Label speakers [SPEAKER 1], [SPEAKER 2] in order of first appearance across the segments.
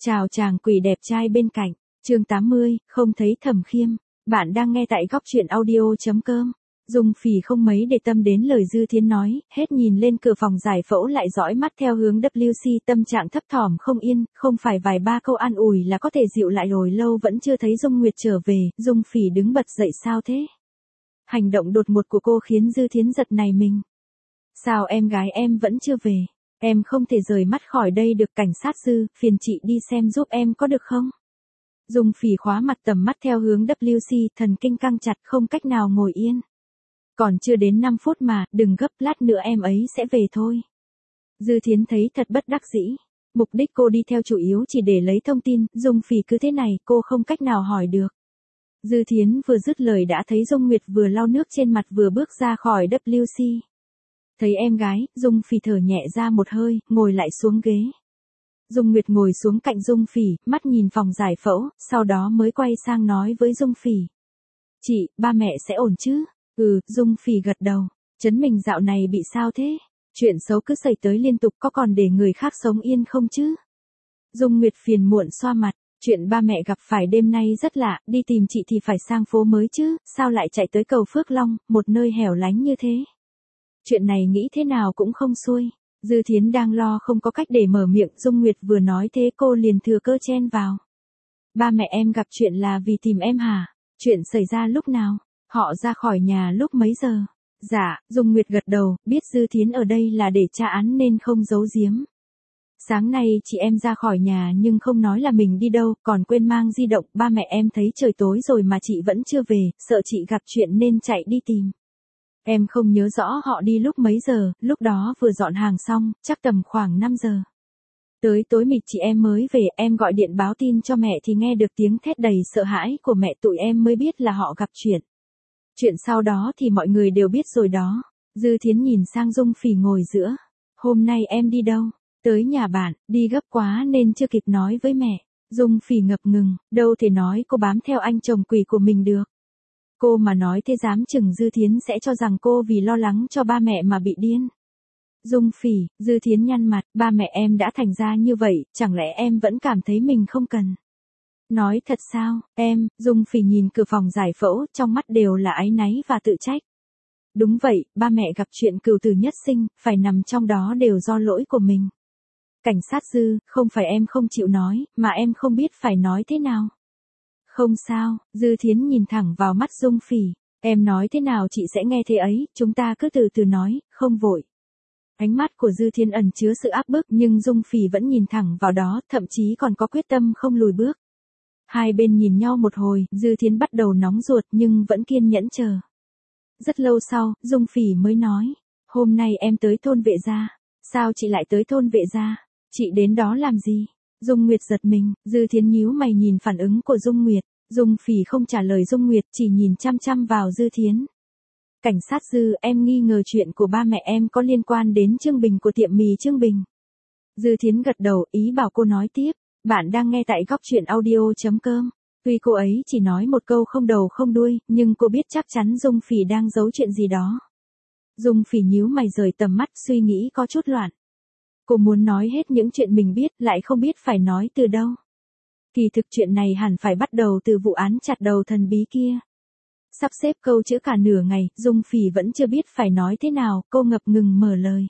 [SPEAKER 1] Chào chàng quỷ đẹp trai bên cạnh, chương 80, không thấy Thẩm Khiêm. Bạn đang nghe tại góc truyện audio.com. Dung Phỉ không mấy để tâm đến lời Dư Thiến nói, hết nhìn lên cửa phòng giải phẫu lại dõi mắt theo hướng WC, tâm trạng thấp thỏm không yên, không phải vài ba câu an ủi là có thể dịu lại rồi, lâu vẫn chưa thấy Dung Nguyệt trở về. Dung Phỉ đứng bật dậy, sao thế? Hành động đột ngột của cô khiến Dư Thiến giật nảy mình. Sao em gái em vẫn chưa về? Em không thể rời mắt khỏi đây được. Cảnh sát Dư, phiền chị đi xem giúp em có được không? Dung Phỉ khóa mặt tầm mắt theo hướng WC, thần kinh căng chặt không cách nào ngồi yên. Còn chưa đến 5 phút mà, đừng gấp, lát nữa em ấy sẽ về thôi. Dư Thiến thấy thật bất đắc dĩ. Mục đích cô đi theo chủ yếu chỉ để lấy thông tin, Dung Phỉ cứ thế này, cô không cách nào hỏi được. Dư Thiến vừa dứt lời đã thấy Dung Nguyệt vừa lau nước trên mặt vừa bước ra khỏi WC. Thấy em gái, Dung Phỉ thở nhẹ ra một hơi, ngồi lại xuống ghế. Dung Nguyệt ngồi xuống cạnh Dung Phỉ, mắt nhìn phòng giải phẫu, sau đó mới quay sang nói với Dung Phỉ. Chị, ba mẹ sẽ ổn chứ? Dung Phỉ gật đầu. Trấn mình dạo này bị sao thế? Chuyện xấu cứ xảy tới liên tục, có còn để người khác sống yên không chứ? Dung Nguyệt phiền muộn xoa mặt. Chuyện ba mẹ gặp phải đêm nay rất lạ, đi tìm chị thì phải sang phố mới chứ, sao lại chạy tới cầu Phước Long, một nơi hẻo lánh như thế? Chuyện này nghĩ thế nào cũng không xuôi. Dư Thiến đang lo không có cách để mở miệng, Dung Nguyệt vừa nói thế cô liền thừa cơ chen vào. Ba mẹ em gặp chuyện là vì tìm em hả? Chuyện xảy ra lúc nào? Họ ra khỏi nhà lúc mấy giờ? Dạ, Dung Nguyệt gật đầu, biết Dư Thiến ở đây là để tra án nên không giấu giếm. Sáng nay chị em ra khỏi nhà nhưng không nói là mình đi đâu, còn quên mang di động, ba mẹ em thấy trời tối rồi mà chị vẫn chưa về, sợ chị gặp chuyện nên chạy đi tìm. Em không nhớ rõ họ đi lúc mấy giờ, lúc đó vừa dọn hàng xong, chắc tầm khoảng 5 giờ. Tới tối mịt chị em mới về, em gọi điện báo tin cho mẹ thì nghe được tiếng thét đầy sợ hãi của mẹ, tụi em mới biết là họ gặp chuyện. Chuyện sau đó thì mọi người đều biết rồi đó. Dư Thiến nhìn sang Dung Phỉ ngồi giữa. Hôm nay em đi đâu? Tới nhà bạn, đi gấp quá nên chưa kịp nói với mẹ. Dung Phỉ ngập ngừng, đâu thể nói cô bám theo anh chồng quỷ của mình được. Cô mà nói thế dám chừng Dư Thiến sẽ cho rằng cô vì lo lắng cho ba mẹ mà bị điên. Dung Phỉ, Dư Thiến nhăn mặt, ba mẹ em đã thành ra như vậy, chẳng lẽ em vẫn cảm thấy mình không cần? Nói thật sao, em? Dung Phỉ nhìn cửa phòng giải phẫu, trong mắt đều là áy náy và tự trách. Đúng vậy, ba mẹ gặp chuyện cửu tử nhất sinh, phải nằm trong đó đều do lỗi của mình. Cảnh sát Dư, không phải em không chịu nói, mà em không biết phải nói thế nào. Không sao, Dư Thiến nhìn thẳng vào mắt Dung Phỉ. Em nói thế nào chị sẽ nghe thế ấy, chúng ta cứ từ từ nói, không vội. Ánh mắt của Dư Thiến ẩn chứa sự áp bức nhưng Dung Phỉ vẫn nhìn thẳng vào đó, thậm chí còn có quyết tâm không lùi bước. Hai bên nhìn nhau một hồi, Dư Thiến bắt đầu nóng ruột nhưng vẫn kiên nhẫn chờ. Rất lâu sau, Dung Phỉ mới nói. Hôm nay em tới thôn Vệ Gia. Sao chị lại tới thôn Vệ Gia? Chị đến đó làm gì? Dung Nguyệt giật mình, Dư Thiến nhíu mày nhìn phản ứng của Dung Nguyệt. Dung Phỉ không trả lời Dung Nguyệt, chỉ nhìn chăm chăm vào Dư Thiến. Cảnh sát Dư, em nghi ngờ chuyện của ba mẹ em có liên quan đến Trương Bình của tiệm mì Trương Bình. Dư Thiến gật đầu, ý bảo cô nói tiếp. Bạn đang nghe tại góc truyện audio.com. Tuy cô ấy chỉ nói một câu không đầu không đuôi, nhưng cô biết chắc chắn Dung Phỉ đang giấu chuyện gì đó. Dung Phỉ nhíu mày rời tầm mắt, suy nghĩ có chút loạn. Cô muốn nói hết những chuyện mình biết, lại không biết phải nói từ đâu. Kỳ thực chuyện này hẳn phải bắt đầu từ vụ án chặt đầu thần bí kia. Sắp xếp câu chữ cả nửa ngày, Dung Phỉ vẫn chưa biết phải nói thế nào, cô ngập ngừng mở lời.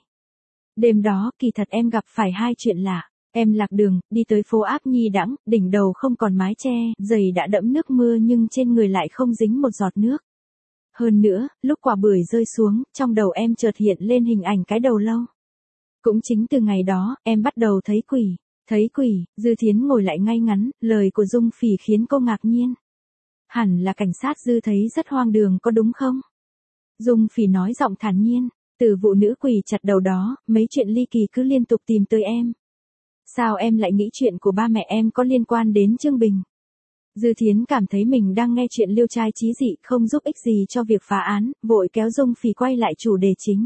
[SPEAKER 1] Đêm đó, kỳ thật em gặp phải hai chuyện lạ. Em lạc đường, đi tới phố Áp Nhi Đãng, đỉnh đầu không còn mái che, giày đã đẫm nước mưa nhưng trên người lại không dính một giọt nước. Hơn nữa, lúc quả bưởi rơi xuống, trong đầu em chợt hiện lên hình ảnh cái đầu lâu. Cũng chính từ ngày đó, em bắt đầu thấy quỷ. Thấy quỷ, Dư Thiến ngồi lại ngay ngắn, lời của Dung Phỉ khiến cô ngạc nhiên. Hẳn là cảnh sát Dư thấy rất hoang đường có đúng không? Dung Phỉ nói giọng thản nhiên, từ vụ nữ quỷ chặt đầu đó, mấy chuyện ly kỳ cứ liên tục tìm tới em. Sao em lại nghĩ chuyện của ba mẹ em có liên quan đến Trương Bình? Dư Thiến cảm thấy mình đang nghe chuyện liêu trai chí dị không giúp ích gì cho việc phá án, vội kéo Dung Phỉ quay lại chủ đề chính.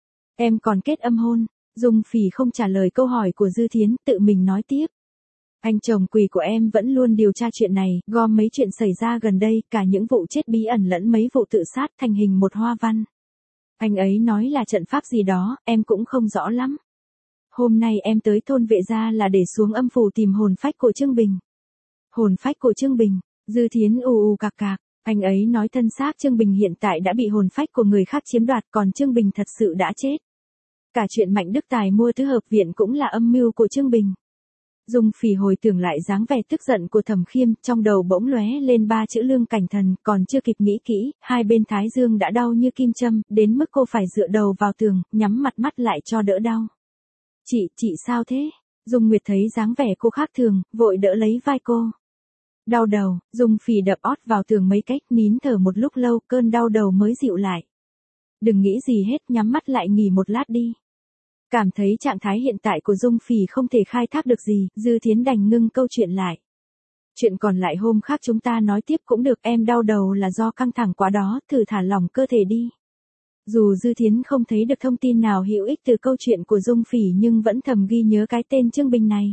[SPEAKER 1] Em còn kết âm hôn. Dung Phỉ không trả lời câu hỏi của Dư Thiến, tự mình nói tiếp. Anh chồng quỷ của em vẫn luôn điều tra chuyện này, gom mấy chuyện xảy ra gần đây, cả những vụ chết bí ẩn lẫn mấy vụ tự sát thành hình một hoa văn. Anh ấy nói là trận pháp gì đó, em cũng không rõ lắm. Hôm nay em tới thôn Vệ Gia là để xuống âm phủ tìm hồn phách của Trương Bình. Hồn phách của Trương Bình, Dư Thiến ù ù cạc cạc, anh ấy nói thân xác Trương Bình hiện tại đã bị hồn phách của người khác chiếm đoạt, còn Trương Bình thật sự đã chết. Cả chuyện Mạnh Đức Tài mua tứ hợp viện cũng là âm mưu của Trương Bình. Dung Phỉ hồi tưởng lại dáng vẻ tức giận của Thẩm Khiêm, trong đầu bỗng lóe lên 3 chữ Lương Cảnh Thần, còn chưa kịp nghĩ kỹ, hai bên thái dương đã đau như kim châm, đến mức cô phải dựa đầu vào tường, nhắm mặt mắt lại cho đỡ đau. Chị sao thế? Dung Nguyệt thấy dáng vẻ cô khác thường, vội đỡ lấy vai cô. Đau đầu, Dung Phỉ đập ót vào tường mấy cách, nín thở một lúc lâu, cơn đau đầu mới dịu lại. Đừng nghĩ gì hết, nhắm mắt lại nghỉ một lát đi. Cảm thấy trạng thái hiện tại của Dung Phỉ không thể khai thác được gì, Dư Thiến đành ngưng câu chuyện lại. Chuyện còn lại hôm khác chúng ta nói tiếp cũng được, em đau đầu là do căng thẳng quá đó, thử thả lỏng cơ thể đi. Dù Dư Thiến không thấy được thông tin nào hữu ích từ câu chuyện của Dung Phỉ nhưng vẫn thầm ghi nhớ cái tên Trương Bình này.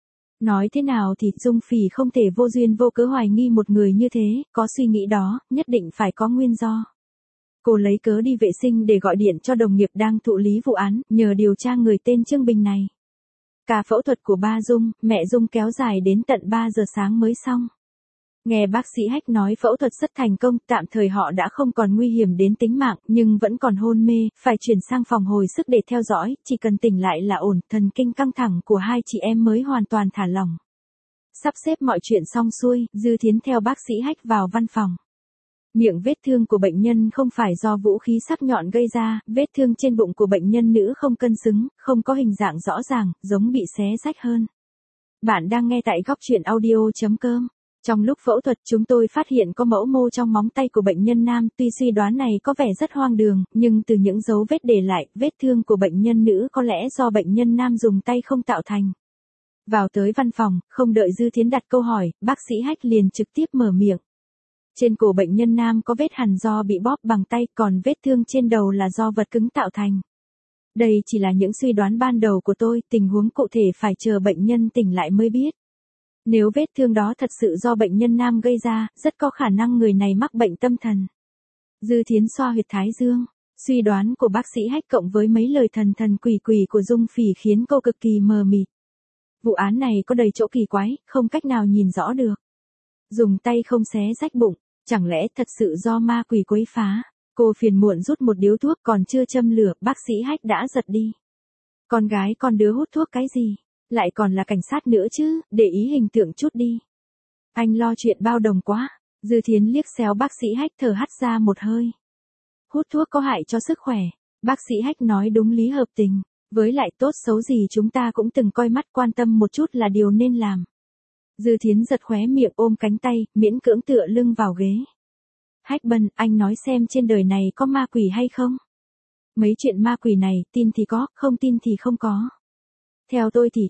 [SPEAKER 1] Nói thế nào thì Dung Phỉ không thể vô duyên vô cớ hoài nghi một người như thế, có suy nghĩ đó, nhất định phải có nguyên do. Cô lấy cớ đi vệ sinh để gọi điện cho đồng nghiệp đang thụ lý vụ án, nhờ điều tra người tên Trương Bình này. Cả phẫu thuật của ba Dung, mẹ Dung kéo dài đến tận 3 giờ sáng mới xong. Nghe bác sĩ Hách nói phẫu thuật rất thành công, tạm thời họ đã không còn nguy hiểm đến tính mạng, nhưng vẫn còn hôn mê, phải chuyển sang phòng hồi sức để theo dõi, chỉ cần tỉnh lại là ổn, thần kinh căng thẳng của hai chị em mới hoàn toàn thả lỏng. Sắp xếp mọi chuyện xong xuôi, Dư Thiến theo bác sĩ Hách vào văn phòng. Miệng vết thương của bệnh nhân không phải do vũ khí sắc nhọn gây ra, vết thương trên bụng của bệnh nhân nữ không cân xứng, không có hình dạng rõ ràng, giống bị xé rách hơn. Bạn đang nghe tại góc truyện audio.com. Trong lúc phẫu thuật chúng tôi phát hiện có mẫu mô trong móng tay của bệnh nhân nam, tuy suy đoán này có vẻ rất hoang đường, nhưng từ những dấu vết để lại, vết thương của bệnh nhân nữ có lẽ do bệnh nhân nam dùng tay không tạo thành. Vào tới văn phòng, không đợi Dư Thiến đặt câu hỏi, bác sĩ Hách liền trực tiếp mở miệng. Trên cổ bệnh nhân nam có vết hằn do bị bóp bằng tay, còn vết thương trên đầu là do vật cứng tạo thành. Đây chỉ là những suy đoán ban đầu của tôi, tình huống cụ thể phải chờ bệnh nhân tỉnh lại mới biết. Nếu vết thương đó thật sự do bệnh nhân nam gây ra, rất có khả năng người này mắc bệnh tâm thần. Dư Thiến xoa huyệt thái dương, suy đoán của bác sĩ Hách cộng với mấy lời thần quỷ quỷ của Dung Phỉ khiến cô cực kỳ mờ mịt. Vụ án này có đầy chỗ kỳ quái, không cách nào nhìn rõ được. Dùng tay không xé rách bụng, chẳng lẽ thật sự do ma quỷ quấy phá? Cô phiền muộn rút một điếu thuốc còn chưa châm lửa, bác sĩ Hách đã giật đi. Con gái con đứa hút thuốc cái gì? Lại còn là cảnh sát nữa chứ, để ý hình tượng chút đi. Anh lo chuyện bao đồng quá. Dư Thiến liếc xéo bác sĩ Hách, thở hắt ra một hơi. Hút thuốc có hại cho sức khỏe. Bác sĩ Hách nói đúng lý hợp tình. Với lại tốt xấu gì chúng ta cũng từng coi mắt, quan tâm một chút là điều nên làm. Dư Thiến giật khóe miệng, ôm cánh tay, miễn cưỡng tựa lưng vào ghế. Hách Bân, anh nói xem trên đời này có ma quỷ hay không? Mấy chuyện ma quỷ này, tin thì có, không tin thì không có. Theo tôi thì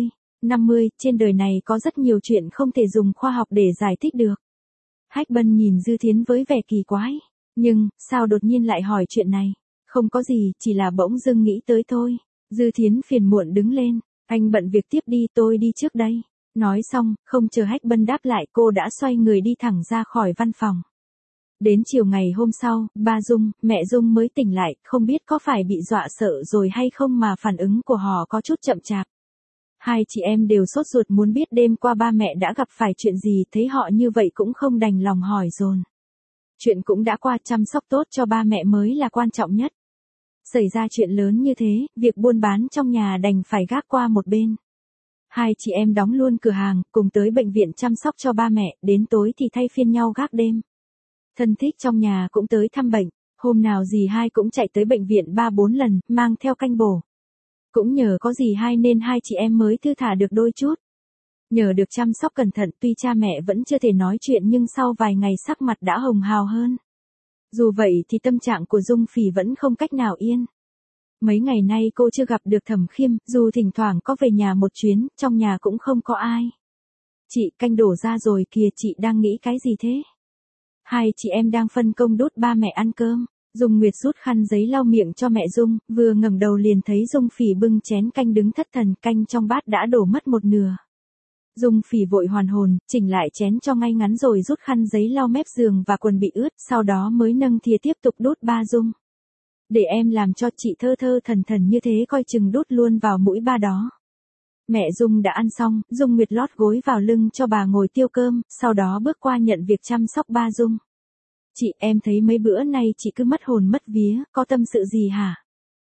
[SPEAKER 1] 50, trên đời này có rất nhiều chuyện không thể dùng khoa học để giải thích được. Hách Bân nhìn Dư Thiến với vẻ kỳ quái. Nhưng, sao đột nhiên lại hỏi chuyện này? Không có gì, chỉ là bỗng dưng nghĩ tới thôi. Dư Thiến phiền muộn đứng lên. Anh bận việc tiếp đi, tôi đi trước đây. Nói xong, không chờ Hách Bân đáp lại, cô đã xoay người đi thẳng ra khỏi văn phòng. Đến chiều ngày hôm sau, ba Dung, mẹ Dung mới tỉnh lại, không biết có phải bị dọa sợ rồi hay không mà phản ứng của họ có chút chậm chạp. Hai chị em đều sốt ruột muốn biết đêm qua ba mẹ đã gặp phải chuyện gì, thấy họ như vậy cũng không đành lòng hỏi dồn. Chuyện cũng đã qua, chăm sóc tốt cho ba mẹ mới là quan trọng nhất. Xảy ra chuyện lớn như thế, việc buôn bán trong nhà đành phải gác qua một bên. Hai chị em đóng luôn cửa hàng, cùng tới bệnh viện chăm sóc cho ba mẹ, đến tối thì thay phiên nhau gác đêm. Thân thích trong nhà cũng tới thăm bệnh, hôm nào dì hai cũng chạy tới bệnh viện 3-4 lần, mang theo canh bổ. Cũng nhờ có dì hai nên hai chị em mới thư thả được đôi chút. Nhờ được chăm sóc cẩn thận, tuy cha mẹ vẫn chưa thể nói chuyện nhưng sau vài ngày sắc mặt đã hồng hào hơn. Dù vậy thì tâm trạng của Dung Phỉ vẫn không cách nào yên. Mấy ngày nay cô chưa gặp được Thẩm Khiêm, dù thỉnh thoảng có về nhà một chuyến, trong nhà cũng không có ai. Chị, canh đổ ra rồi kìa, chị đang nghĩ cái gì thế? Hai chị em đang phân công đút ba mẹ ăn cơm. Dung Nguyệt rút khăn giấy lau miệng cho mẹ Dung, vừa ngẩng đầu liền thấy Dung Phỉ bưng chén canh đứng thất thần, canh trong bát đã đổ mất một nửa. Dung Phỉ vội hoàn hồn, chỉnh lại chén cho ngay ngắn rồi rút khăn giấy lau mép giường và quần bị ướt, sau đó mới nâng thìa tiếp tục đút ba Dung. Để em làm cho chị thơ thơ thần thần như thế coi chừng đút luôn vào mũi ba đó. Mẹ Dung đã ăn xong, Dung Nguyệt lót gối vào lưng cho bà ngồi tiêu cơm, sau đó bước qua nhận việc chăm sóc ba Dung. Chị, em thấy mấy bữa nay chị cứ mất hồn mất vía, có tâm sự gì hả?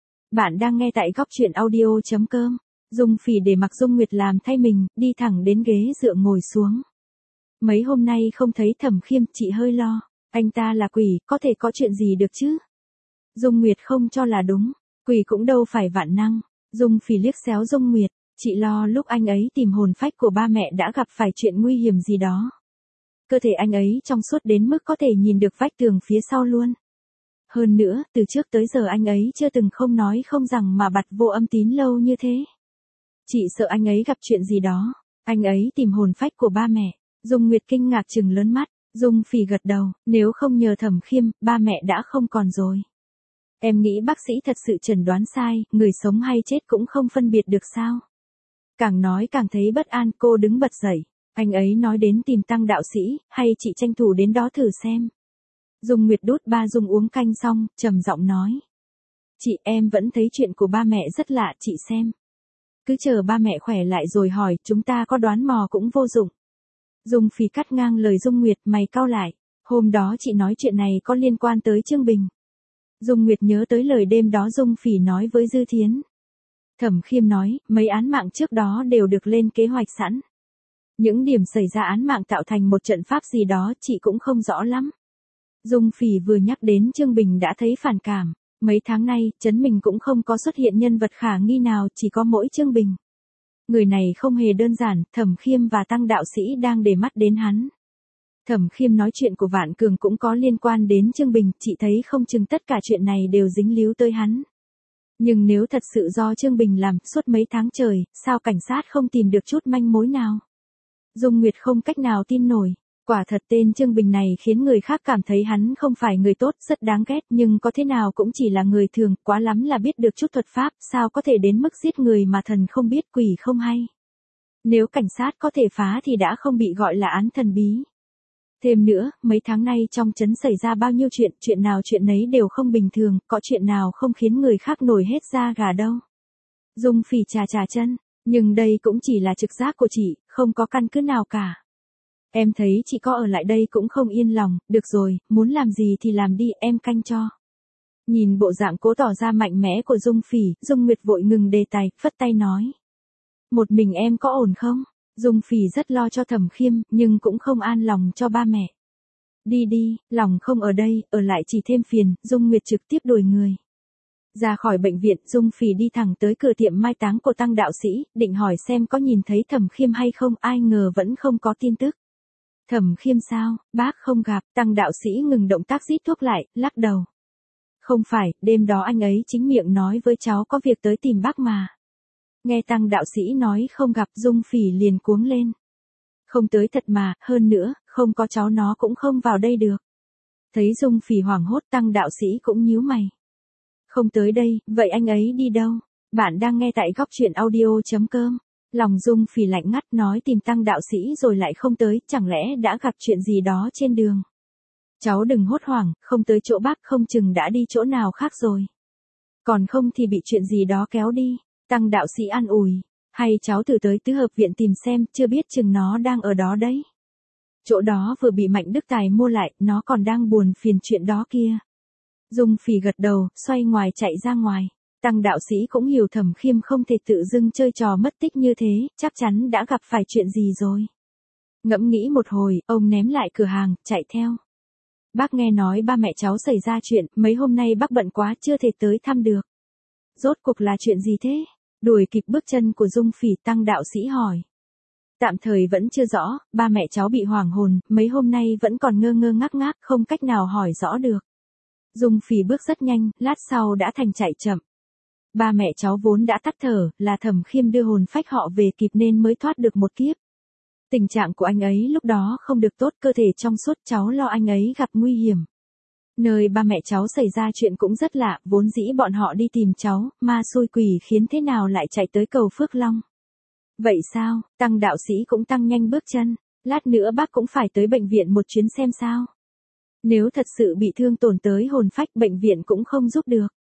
[SPEAKER 1] Bạn đang nghe tại góc truyện audio.com. Dung Phỉ để mặc Dung Nguyệt làm thay mình, đi thẳng đến ghế dựa ngồi xuống. Mấy hôm nay không thấy Thẩm Khiêm, chị hơi lo. Anh ta là quỷ, có thể có chuyện gì được chứ? Dung Nguyệt không cho là đúng. Quỷ cũng đâu phải vạn năng. Dung Phỉ liếc xéo Dung Nguyệt. Chị lo lúc anh ấy tìm hồn phách của ba mẹ đã gặp phải chuyện nguy hiểm gì đó. Cơ thể anh ấy trong suốt đến mức có thể nhìn được vách tường phía sau luôn. Hơn nữa, từ trước tới giờ anh ấy chưa từng không nói không rằng mà bặt vô âm tín lâu như thế. Chị sợ anh ấy gặp chuyện gì đó. Anh ấy tìm hồn phách của ba mẹ. Dung Nguyệt kinh ngạc trừng lớn mắt. Dung Phỉ gật đầu, nếu không nhờ Thẩm Khiêm, ba mẹ đã không còn rồi. Em nghĩ bác sĩ thật sự chẩn đoán sai, người sống hay chết cũng không phân biệt được sao? Càng nói càng thấy bất an, cô đứng bật dậy. Anh ấy nói đến tìm Tăng đạo sĩ, hay chị tranh thủ đến đó thử xem. Dung Nguyệt đút ba Dung uống canh xong, trầm giọng nói. Chị, em vẫn thấy chuyện của ba mẹ rất lạ, chị xem. Cứ chờ ba mẹ khỏe lại rồi hỏi, chúng ta có đoán mò cũng vô dụng. Dung Phỉ cắt ngang lời Dung Nguyệt, mày cau lại. Hôm đó chị nói chuyện này có liên quan tới Trương Bình. Dung Nguyệt nhớ tới lời đêm đó Dung Phỉ nói với Dư Thiến. Thẩm Khiêm nói, mấy án mạng trước đó đều được lên kế hoạch sẵn. Những điểm xảy ra án mạng tạo thành một trận pháp gì đó chị cũng không rõ lắm. Dung Phỉ vừa nhắc đến Trương Bình đã thấy phản cảm. Mấy tháng nay, Trấn Mình cũng không có xuất hiện nhân vật khả nghi nào, chỉ có mỗi Trương Bình. Người này không hề đơn giản, Thẩm Khiêm và Tăng đạo sĩ đang để mắt đến hắn. Thẩm Khiêm nói chuyện của Vạn Cường cũng có liên quan đến Trương Bình, chị thấy không chừng tất cả chuyện này đều dính líu tới hắn. Nhưng nếu thật sự do Trương Bình làm, suốt mấy tháng trời, sao cảnh sát không tìm được chút manh mối nào? Dung Nguyệt không cách nào tin nổi. Quả thật tên Trương Bình này khiến người khác cảm thấy hắn không phải người tốt, rất đáng ghét, nhưng có thế nào cũng chỉ là người thường, quá lắm là biết được chút thuật pháp, sao có thể đến mức giết người mà thần không biết quỷ không hay. Nếu cảnh sát có thể phá thì đã không bị gọi là án thần bí. Thêm nữa, mấy tháng nay trong trấn xảy ra bao nhiêu chuyện nào chuyện nấy đều không bình thường, có chuyện nào không khiến người khác nổi hết da gà đâu. Dung Phỉ chà chân, nhưng đây cũng chỉ là trực giác của chị, không có căn cứ nào cả. Em thấy chị có ở lại đây cũng không yên lòng, được rồi, muốn làm gì thì làm đi, em canh cho. Nhìn bộ dạng cố tỏ ra mạnh mẽ của Dung Phỉ, Dung Nguyệt vội ngừng đề tài, phất tay nói. Một mình em có ổn không? Dung Phỉ rất lo cho Thẩm Khiêm, nhưng cũng không an lòng cho ba mẹ. Đi, lòng không ở đây, ở lại chỉ thêm phiền, Dung Nguyệt trực tiếp đuổi người. Ra khỏi bệnh viện, Dung Phỉ đi thẳng tới cửa tiệm mai táng của Tăng đạo sĩ, định hỏi xem có nhìn thấy Thẩm Khiêm hay không, ai ngờ vẫn không có tin tức. Thẩm Khiêm sao, bác không gặp, Tăng đạo sĩ ngừng động tác rít thuốc lại, lắc đầu. Không phải, đêm đó anh ấy chính miệng nói với cháu có việc tới tìm bác mà. Nghe Tăng đạo sĩ nói không gặp, Dung Phỉ liền cuống lên. Không tới thật mà, hơn nữa, không có cháu nó cũng không vào đây được. Thấy Dung Phỉ hoảng hốt, Tăng đạo sĩ cũng nhíu mày. Không tới đây, vậy anh ấy đi đâu? Bạn đang nghe tại góc truyện audio.com. Lòng Dung Phỉ lạnh ngắt, nói tìm Tăng đạo sĩ rồi lại không tới, chẳng lẽ đã gặp chuyện gì đó trên đường. Cháu đừng hốt hoảng, không tới chỗ bác không chừng đã đi chỗ nào khác rồi. Còn không thì bị chuyện gì đó kéo đi. Tăng đạo sĩ an ủi. Hay cháu thử tới tứ hợp viện tìm xem, chưa biết chừng nó đang ở đó đấy. Chỗ đó vừa bị Mạnh Đức Tài mua lại, nó còn đang buồn phiền chuyện đó kia. Dung Phỉ gật đầu, xoay ngoài chạy ra ngoài. Tăng đạo sĩ cũng hiểu Thẩm Khiêm không thể tự dưng chơi trò mất tích như thế, chắc chắn đã gặp phải chuyện gì rồi. Ngẫm nghĩ một hồi, ông ném lại cửa hàng, chạy theo. Bác nghe nói ba mẹ cháu xảy ra chuyện, mấy hôm nay bác bận quá chưa thể tới thăm được. Rốt cuộc là chuyện gì thế? Đuổi kịp bước chân của Dung Phỉ, Tăng đạo sĩ hỏi. Tạm thời vẫn chưa rõ, ba mẹ cháu bị hoảng hồn, mấy hôm nay vẫn còn ngơ ngác, không cách nào hỏi rõ được. Dung Phỉ bước rất nhanh, lát sau đã thành chạy chậm. Ba mẹ cháu vốn đã tắt thở, là Thẩm Khiêm đưa hồn phách họ về kịp nên mới thoát được một kiếp. Tình trạng của anh ấy lúc đó không được tốt, cơ thể trong suốt, cháu lo anh ấy gặp nguy hiểm. Nơi ba mẹ cháu xảy ra chuyện cũng rất lạ, vốn dĩ bọn họ đi tìm cháu, ma xui quỷ khiến thế nào lại chạy tới cầu Phước Long. Vậy sao, Tăng đạo sĩ cũng tăng nhanh bước chân, lát nữa bác cũng phải tới bệnh viện một chuyến xem sao. Nếu thật sự bị thương tổn tới hồn phách, bệnh viện cũng không giúp được.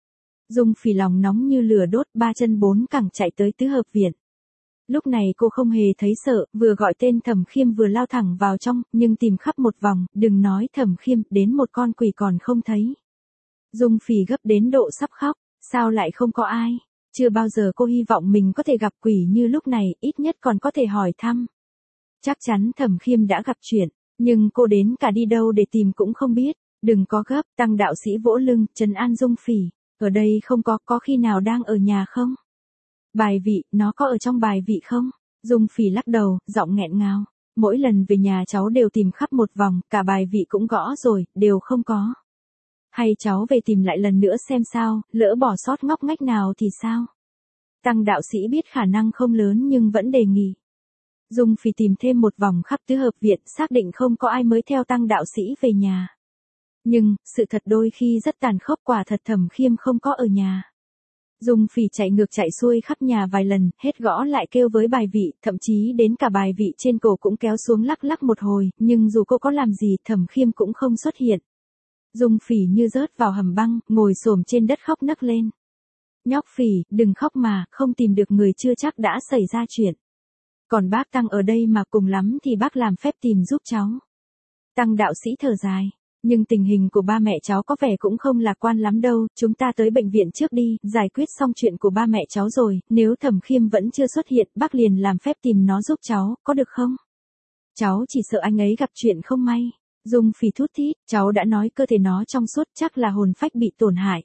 [SPEAKER 1] Dung Phỉ lòng nóng như lửa đốt, ba chân bốn cẳng chạy tới tứ hợp viện. Lúc này cô không hề thấy sợ, vừa gọi tên Thẩm Khiêm vừa lao thẳng vào trong, nhưng tìm khắp một vòng, đừng nói Thẩm Khiêm, đến một con quỷ còn không thấy. Dung Phỉ gấp đến độ sắp khóc, sao lại không có ai? Chưa bao giờ cô hy vọng mình có thể gặp quỷ như lúc này, ít nhất còn có thể hỏi thăm. Chắc chắn Thẩm Khiêm đã gặp chuyện, nhưng cô đến cả đi đâu để tìm cũng không biết. Đừng có gấp, Tăng đạo sĩ vỗ lưng, trấn an Dung Phỉ. Ở đây không có khi nào đang ở nhà không? Bài vị, nó có ở trong bài vị không? Dung Phỉ lắc đầu, giọng nghẹn ngào. Mỗi lần về nhà cháu đều tìm khắp một vòng, cả bài vị cũng gõ rồi, đều không có. Hay cháu về tìm lại lần nữa xem sao, lỡ bỏ sót ngóc ngách nào thì sao? Tăng đạo sĩ biết khả năng không lớn nhưng vẫn đề nghị. Dung Phỉ tìm thêm một vòng khắp tứ hợp viện, xác định không có ai mới theo Tăng đạo sĩ về nhà. Nhưng, sự thật đôi khi rất tàn khốc, quả thật Thẩm Khiêm không có ở nhà. Dung Phỉ chạy ngược chạy xuôi khắp nhà vài lần, hết gõ lại kêu với bài vị, thậm chí đến cả bài vị trên cổ cũng kéo xuống lắc lắc một hồi, nhưng dù cô có làm gì Thẩm Khiêm cũng không xuất hiện. Dung Phỉ như rớt vào hầm băng, ngồi xổm trên đất khóc nấc lên. Nhóc Phỉ, đừng khóc mà, không tìm được người chưa chắc đã xảy ra chuyện. Còn bác Tăng ở đây mà, cùng lắm thì bác làm phép tìm giúp cháu. Tăng đạo sĩ thở dài. Nhưng tình hình của ba mẹ cháu có vẻ cũng không lạc quan lắm đâu, chúng ta tới bệnh viện trước đi, giải quyết xong chuyện của ba mẹ cháu rồi, nếu Thẩm Khiêm vẫn chưa xuất hiện, bác liền làm phép tìm nó giúp cháu, có được không? Cháu chỉ sợ anh ấy gặp chuyện không may. Dung Phỉ thút thít, cháu đã nói cơ thể nó trong suốt, chắc là hồn phách bị tổn hại.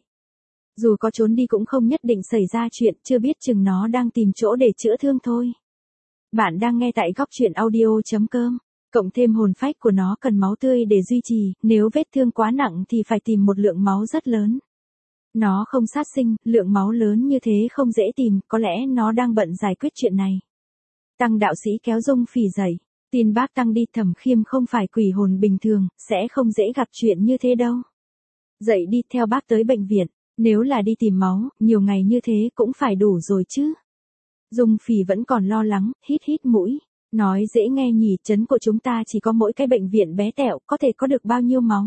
[SPEAKER 1] Dù có trốn đi cũng không nhất định xảy ra chuyện, chưa biết chừng nó đang tìm chỗ để chữa thương thôi. Bạn đang nghe tại góc truyện audio.com. Cộng thêm hồn phách của nó cần máu tươi để duy trì, nếu vết thương quá nặng thì phải tìm một lượng máu rất lớn. Nó không sát sinh, lượng máu lớn như thế không dễ tìm, có lẽ nó đang bận giải quyết chuyện này. Tăng đạo sĩ kéo Dung Phỉ dậy. Tin bác Tăng đi, Thẩm Khiêm không phải quỷ hồn bình thường, sẽ không dễ gặp chuyện như thế đâu. Dậy đi, theo bác tới bệnh viện, nếu là đi tìm máu, nhiều ngày như thế cũng phải đủ rồi chứ. Dung Phỉ vẫn còn lo lắng, hít hít mũi. Nói dễ nghe nhỉ, trấn của chúng ta chỉ có mỗi cái bệnh viện bé tẹo, có thể có được bao nhiêu máu.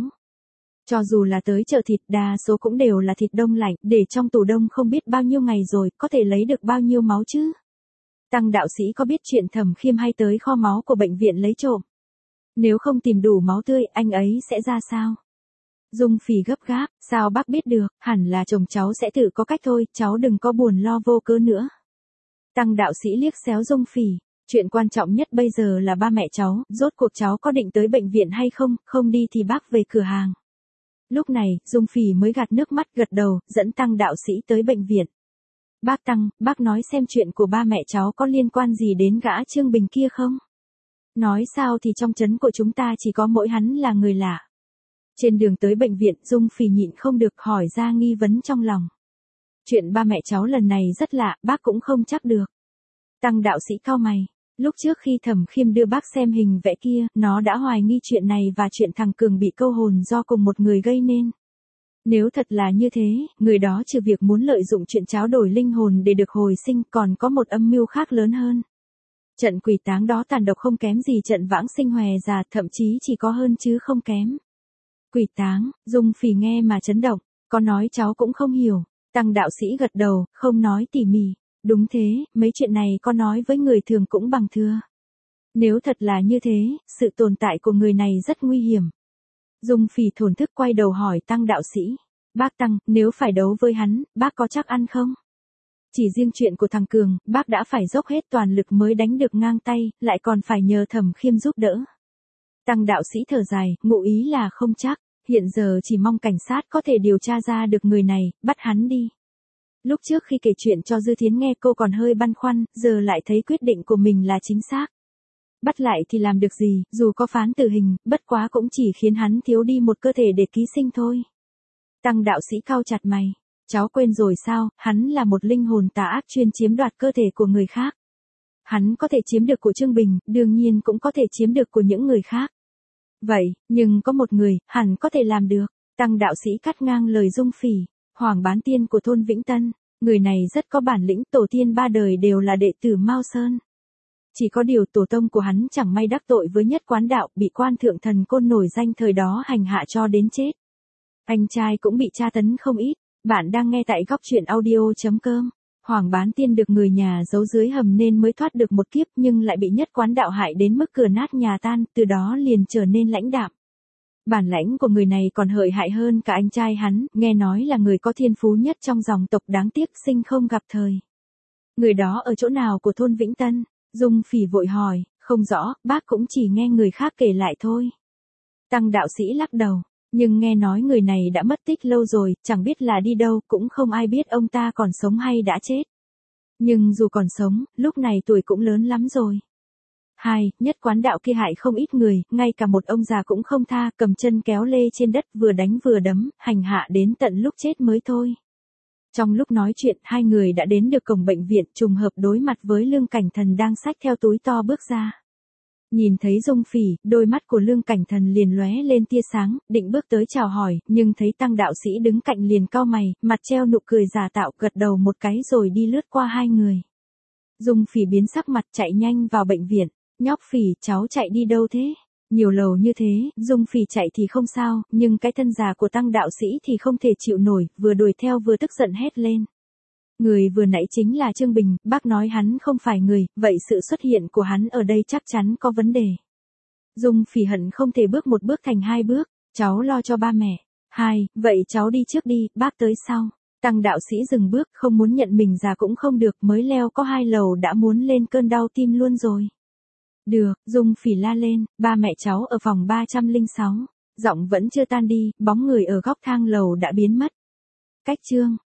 [SPEAKER 1] Cho dù là tới chợ thịt, đa số cũng đều là thịt đông lạnh, để trong tủ đông không biết bao nhiêu ngày rồi, có thể lấy được bao nhiêu máu chứ. Tăng đạo sĩ có biết chuyện Thẩm Khiêm hay tới kho máu của bệnh viện lấy trộm? Nếu không tìm đủ máu tươi, anh ấy sẽ ra sao? Dung Phỉ gấp gáp, sao bác biết được, hẳn là chồng cháu sẽ tự có cách thôi, cháu đừng có buồn lo vô cớ nữa. Tăng đạo sĩ liếc xéo Dung Phỉ. Chuyện quan trọng nhất bây giờ là ba mẹ cháu, rốt cuộc cháu có định tới bệnh viện hay không, không đi thì bác về cửa hàng. Lúc này, Dung Phỉ mới gạt nước mắt gật đầu, dẫn Tăng đạo sĩ tới bệnh viện. Bác Tăng, bác nói xem chuyện của ba mẹ cháu có liên quan gì đến gã Trương Bình kia không? Nói sao thì trong trấn của chúng ta chỉ có mỗi hắn là người lạ. Trên đường tới bệnh viện, Dung Phỉ nhịn không được hỏi ra nghi vấn trong lòng. Chuyện ba mẹ cháu lần này rất lạ, bác cũng không chắc được. Tăng đạo sĩ cau mày. Lúc trước khi Thẩm Khiêm đưa bác xem hình vẽ kia, nó đã hoài nghi chuyện này và chuyện thằng Cường bị câu hồn do cùng một người gây nên. Nếu thật là như thế, người đó trừ việc muốn lợi dụng chuyện tráo đổi linh hồn để được hồi sinh, còn có một âm mưu khác lớn hơn. Trận quỷ táng đó tàn độc không kém gì trận vãng sinh hòe già, thậm chí chỉ có hơn chứ không kém. Quỷ táng, Dung Phỉ nghe mà chấn động, có nói cháu cũng không hiểu. Tăng đạo sĩ gật đầu, không nói tỉ mỉ. Đúng thế, mấy chuyện này có nói với người thường cũng bằng thưa. Nếu thật là như thế, sự tồn tại của người này rất nguy hiểm. Dung Phỉ thổn thức quay đầu hỏi Tăng đạo sĩ. Bác Tăng, nếu phải đấu với hắn, bác có chắc ăn không? Chỉ riêng chuyện của thằng Cường, bác đã phải dốc hết toàn lực mới đánh được ngang tay, lại còn phải nhờ Thẩm Khiêm giúp đỡ. Tăng đạo sĩ thở dài, ngụ ý là không chắc, hiện giờ chỉ mong cảnh sát có thể điều tra ra được người này, bắt hắn đi. Lúc trước khi kể chuyện cho Dư Thiến nghe cô còn hơi băn khoăn, giờ lại thấy quyết định của mình là chính xác. Bắt lại thì làm được gì, dù có phán tử hình, bất quá cũng chỉ khiến hắn thiếu đi một cơ thể để ký sinh thôi. Tăng đạo sĩ cau chặt mày. Cháu quên rồi sao, hắn là một linh hồn tà ác chuyên chiếm đoạt cơ thể của người khác. Hắn có thể chiếm được của Trương Bình, đương nhiên cũng có thể chiếm được của những người khác. Vậy, nhưng có một người, hẳn có thể làm được. Tăng đạo sĩ cắt ngang lời Dung Phỉ. Hoàng Bán Tiên của thôn Vĩnh Tân, người này rất có bản lĩnh, tổ tiên ba đời đều là đệ tử Mao Sơn. Chỉ có điều tổ tông của hắn chẳng may đắc tội với Nhất Quán Đạo, bị quan thượng thần côn nổi danh thời đó hành hạ cho đến chết. Anh trai cũng bị tra tấn không ít, Bạn đang nghe tại góc chuyện audio.com. Hoàng Bán Tiên được người nhà giấu dưới hầm nên mới thoát được một kiếp nhưng lại bị nhất quán đạo hại đến mức cửa nát nhà tan, từ đó liền trở nên lãnh đạm. Bản lãnh của người này còn hlợi hại hơn cả anh trai hắn, nghe nói là người có thiên phú nhất trong dòng tộc, đáng tiếc sinh không gặp thời. Người đó ở chỗ nào của thôn Vĩnh Tân? Dung Phỉ vội hỏi, không rõ, bác cũng chỉ nghe người khác kể lại thôi. Tăng đạo sĩ lắc đầu, nhưng nghe nói người này đã mất tích lâu rồi, chẳng biết là đi đâu, cũng không ai biết ông ta còn sống hay đã chết. Nhưng dù còn sống, lúc này tuổi cũng lớn lắm rồi. Nhất quán đạo kia hại không ít người, ngay cả một ông già cũng không tha, cầm chân kéo lê trên đất vừa đánh vừa đấm, hành hạ đến tận lúc chết mới thôi. Trong lúc nói chuyện, hai người đã đến được cổng bệnh viện, trùng hợp đối mặt với Lương Cảnh Thần đang xách theo túi to bước ra. Nhìn thấy Dung Phỉ, đôi mắt của Lương Cảnh Thần liền lóe lên tia sáng, định bước tới chào hỏi, nhưng thấy Tăng đạo sĩ đứng cạnh liền cau mày, mặt treo nụ cười giả tạo, gật đầu một cái rồi đi lướt qua hai người. Dung Phỉ biến sắc mặt chạy nhanh vào bệnh viện. Nhóc Phỉ, cháu chạy đi đâu thế? Nhiều lầu như thế, Dung Phỉ chạy thì không sao, nhưng cái thân già của Tăng đạo sĩ thì không thể chịu nổi, vừa đuổi theo vừa tức giận hét lên. Người vừa nãy chính là Trương Bình, bác nói hắn không phải người, vậy sự xuất hiện của hắn ở đây chắc chắn có vấn đề. Dung Phỉ hận không thể bước một bước thành hai bước, cháu lo cho ba mẹ. Vậy cháu đi trước đi, bác tới sau. Tăng đạo sĩ dừng bước, không muốn nhận mình già cũng không được, mới leo có 2 lầu đã muốn lên cơn đau tim luôn rồi. Được, Dung Phỉ la lên, ba mẹ cháu ở phòng 306. Giọng vẫn chưa tan đi, bóng người ở góc thang lầu đã biến mất. Cách chương